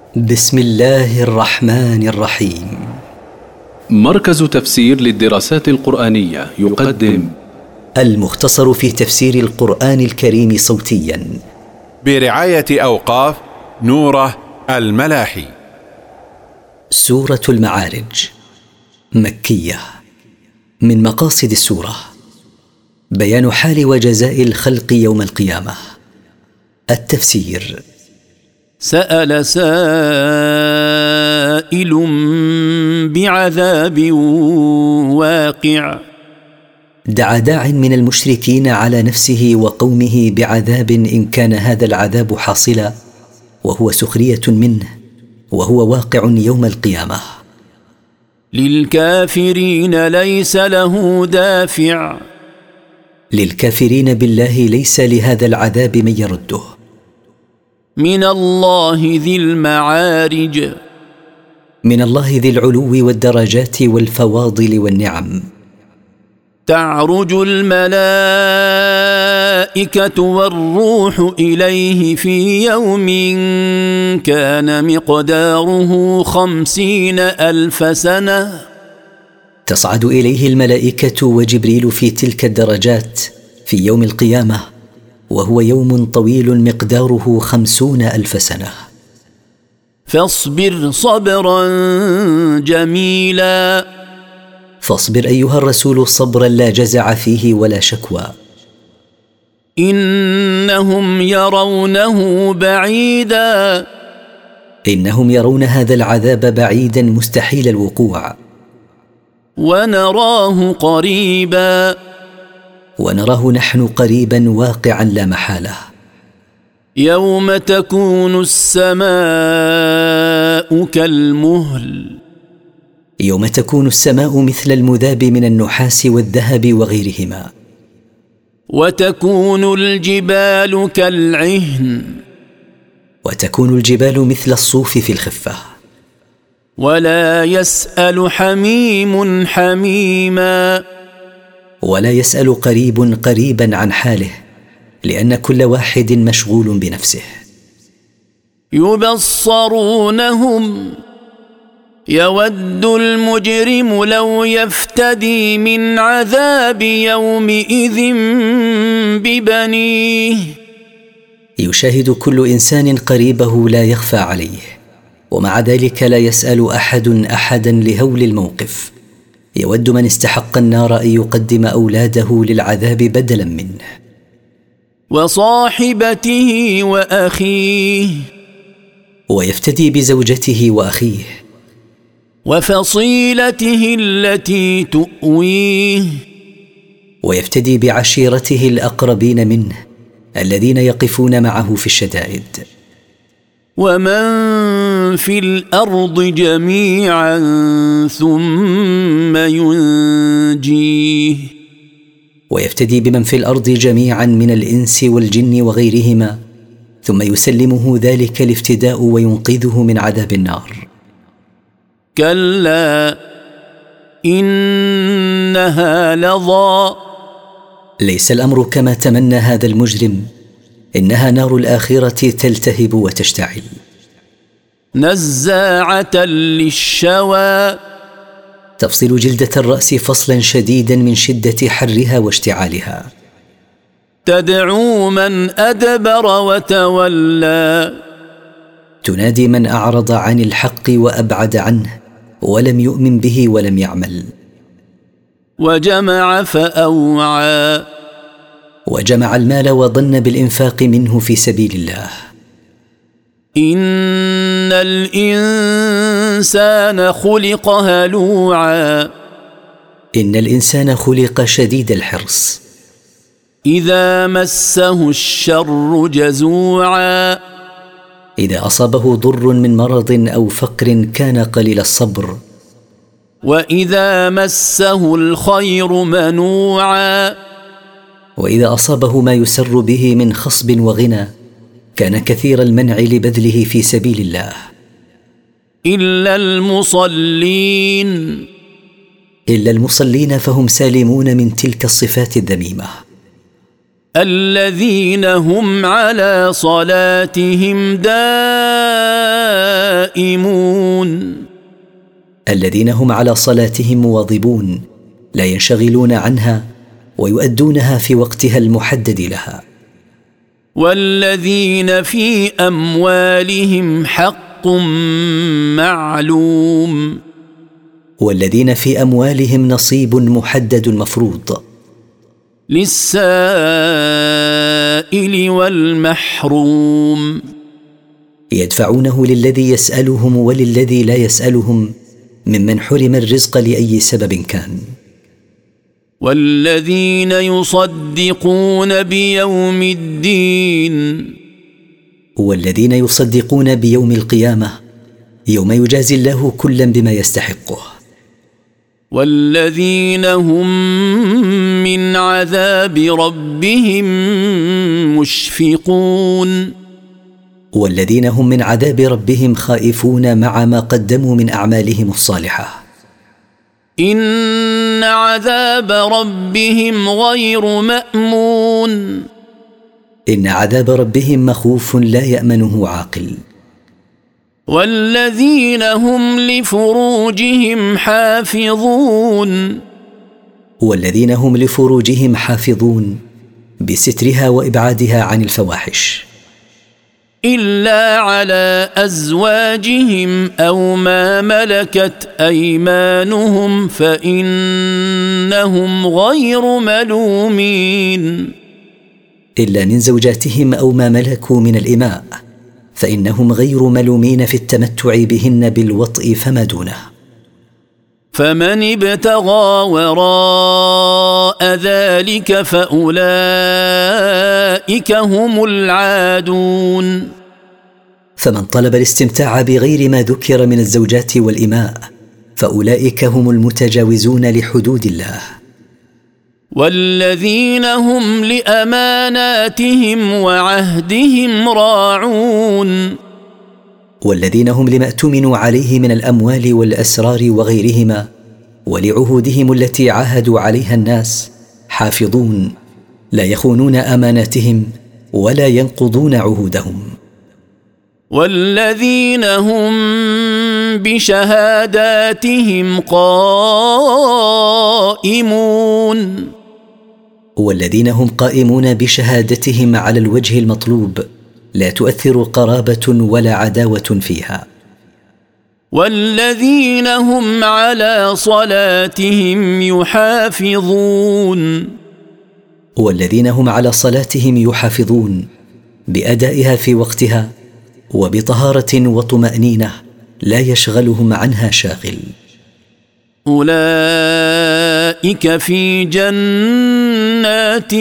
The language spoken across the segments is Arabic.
بسم الله الرحمن الرحيم. مركز تفسير للدراسات القرآنية يقدم المختصر في تفسير القرآن الكريم صوتيا برعاية أوقاف نوره الملاحي. سورة المعارج مكية. من مقاصد السورة بيان حال وجزاء الخلق يوم القيامة. التفسير: سأل سائل بعذاب واقع. دعا داع من المشركين على نفسه وقومه بعذاب إن كان هذا العذاب حاصلا، وهو سخرية منه، وهو واقع يوم القيامة. للكافرين ليس له دافع. للكافرين بالله ليس لهذا العذاب من يرده. من الله ذي المعارج. من الله ذي العلو والدرجات والفواضل والنعم. تعرج الملائكة والروح إليه في يوم كان مقداره 50,000 سنة. تصعد إليه الملائكة وجبريل في تلك الدرجات في يوم القيامة، وهو يوم طويل مقداره 50,000 سنة. فاصبر صبرا جميلا. فاصبر أيها الرسول صبرا لا جزع فيه ولا شكوى. إنهم يرونه بعيدا. إنهم يرون هذا العذاب بعيدا مستحيل الوقوع. ونراه قريبا. ونراه نحن قريبا واقعا لا محالة. يوم تكون السماء كالمهل. يوم تكون السماء مثل المذاب من النحاس والذهب وغيرهما. وتكون الجبال كالعهن. وتكون الجبال مثل الصوف في الخفة. ولا يسأل حميم حميما. ولا يسأل قريب قريبا عن حاله، لأن كل واحد مشغول بنفسه. يبصرونهم. يود المجرم لو يفتدي من عذاب يومئذ ببنيه. يشاهد كل إنسان قريبه لا يخفى عليه، ومع ذلك لا يسأل أحد أحدا لهول الموقف. يود من استحق النار أن يقدم أولاده للعذاب بدلا منه. وصاحبته وأخيه. ويفتدي بزوجته وأخيه. وفصيلته التي تؤويه. ويفتدي بعشيرته الأقربين منه الذين يقفون معه في الشدائد. ومن في الأرض جميعا ثم ينجيه. ويفتدي بمن في الأرض جميعا من الإنس والجن وغيرهما، ثم يسلمه ذلك الافتداء وينقذه من عذاب النار. كلا إنها لظى. ليس الأمر كما تمنى هذا المجرم، إنها نار الآخرة تلتهب وتشتعل. نزاعة للشوى. تفصل جلدة الرأس فصلا شديدا من شدة حرها واشتعالها. تدعو من أدبر وتولى. تنادي من أعرض عن الحق وأبعد عنه ولم يؤمن به ولم يعمل. وجمع فأوعى. وجمع المال وظن بالإنفاق منه في سبيل الله. إن الإنسان خلق هلوعا. إن الإنسان خلق شديد الحرص. إذا مسه الشر جزوعا. إذا أصابه ضر من مرض أو فقر كان قليل الصبر. وإذا مسه الخير منوعا. وإذا أصابه ما يسر به من خصب وغنى كان كثير المنع لبذله في سبيل الله. إلا المصلين. إلا المصلين فهم سالمون من تلك الصفات الذميمة. الذين هم على صلاتهم دائمون الذين هم على صلاتهم مواظبون لا ينشغلون عنها ويؤدونها في وقتها المحدد لها. والذين في أموالهم حق معلوم والذين في أموالهم نصيب محدد مفروض للسائل والمحروم يدفعونه للذي يسألهم وللذي لا يسألهم ممن حرم الرزق لأي سبب كان. والذين يصدقون بيوم الدين والذين يصدقون بيوم القيامة يوم يجازي الله كلا بما يستحقه. والذين هم من عذاب ربهم مشفقون والذين هم من عذاب ربهم خائفون مع ما قدموا من أعمالهم الصالحة. إن عذاب ربهم غير مأمون إن عذاب ربهم مخوف لا يأمنه عاقل. والذين هم لفروجهم حافظون والذين هم لفروجهم حافظون بسترها وإبعادها عن الفواحش إلا على أزواجهم أو ما ملكت أيمانهم فإنهم غير ملومين إلا من زوجاتهم أو ما ملكوا من الإماء فإنهم غير ملومين في التمتع بهن بالوطء فما دونه. فمن ابتغى وراء ذلك فأولئك هم العادون فمن طلب الاستمتاع بغير ما ذكر من الزوجات والإماء فأولئك هم المتجاوزون لحدود الله. والذين هم لأماناتهم وعهدهم راعون والذين هم لما اؤتمنوا عليه من الأموال والأسرار وغيرهما ولعهودهم التي عاهدوا عليها الناس حافظون لا يخونون أماناتهم ولا ينقضون عهودهم. والذين هم بشهاداتهم قائمون والذين هم قائمون بشهادتهم على الوجه المطلوب لا تؤثر قرابة ولا عداوة فيها. والذين هم على صلاتهم يحافظون والذين هم على صلاتهم يحافظون بأدائها في وقتها وبطهارة وطمأنينة لا يشغلهم عنها شاغل. أولئك في جنات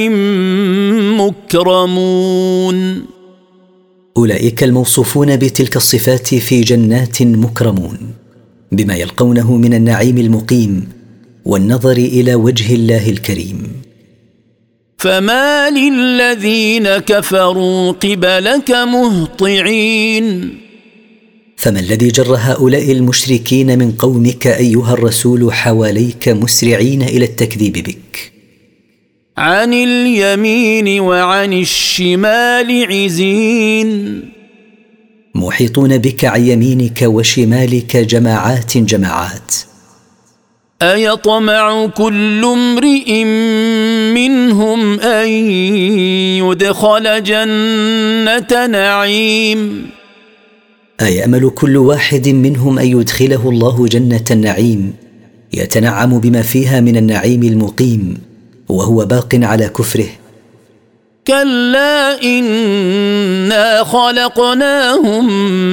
مكرمون أولئك الموصوفون بتلك الصفات في جنات مكرمون بما يلقونه من النعيم المقيم والنظر إلى وجه الله الكريم. فما للذين كفروا قبلك مهطعين فما الذي جر هؤلاء المشركين من قومك أيها الرسول حواليك مسرعين إلى التكذيب بك؟ عن اليمين وعن الشمال عزين محيطون بك عن يمينك وشمالك جماعات أيطمع كل امرئ منهم أن يدخل جنة نعيم أيأمل كل واحد منهم أن يدخله الله جنة النعيم يتنعم بما فيها من النعيم المقيم وهو باق على كفره؟ كلا إنا خلقناهم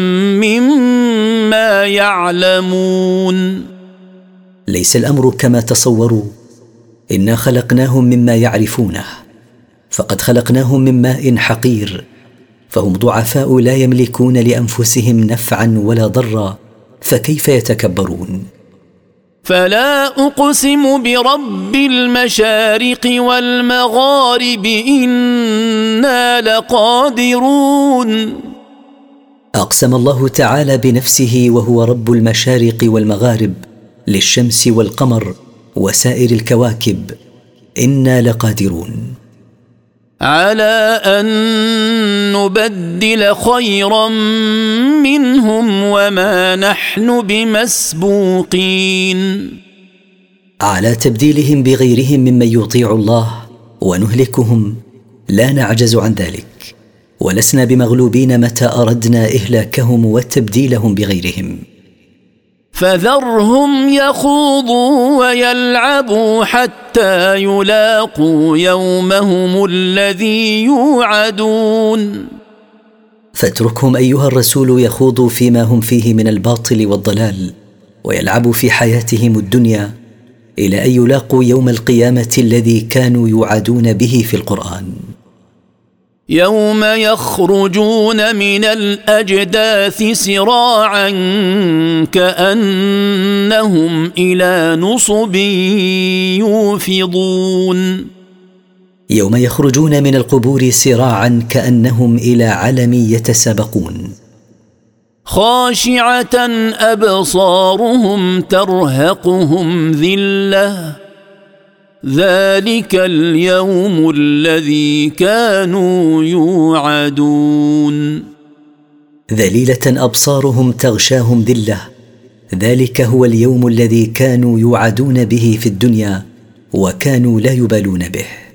مما يعلمون ليس الأمر كما تصوروا، إنا خلقناهم مما يعرفونه، فقد خلقناهم من ماء حقير، فهم ضعفاء لا يملكون لأنفسهم نفعا ولا ضرا، فكيف يتكبرون؟ فلا أقسم برب المشارق والمغارب إنا لقادرون. أقسم الله تعالى بنفسه وهو رب المشارق والمغارب للشمس والقمر وسائر الكواكب، إنا لقادرون. على أن نبدل خيرا منهم وما نحن بمسبوقين. على تبديلهم بغيرهم ممن يطيع الله ونهلكهم لا نعجز عن ذلك، ولسنا بمغلوبين متى أردنا إهلاكهم وتبديلهم بغيرهم. فذرهم يخوضوا ويلعبوا حتى يلاقوا يومهم الذي يوعدون. فاتركهم أيها الرسول يخوضوا فيما هم فيه من الباطل والضلال، ويلعبوا في حياتهم الدنيا إلى أن يلاقوا يوم القيامة الذي كانوا يوعدون به في القرآن. يوم يخرجون من الأجداث سراعا كأنهم إلى نصب يوفضون. يوم يخرجون من القبور سراعا كأنهم إلى علم يتسابقون. خاشعة أبصارهم ترهقهم ذلة ذلك اليوم الذي كانوا يوعدون. ذليلة أبصارهم تغشاهم ذلة، ذلك هو اليوم الذي كانوا يوعدون به في الدنيا وكانوا لا يبالون به.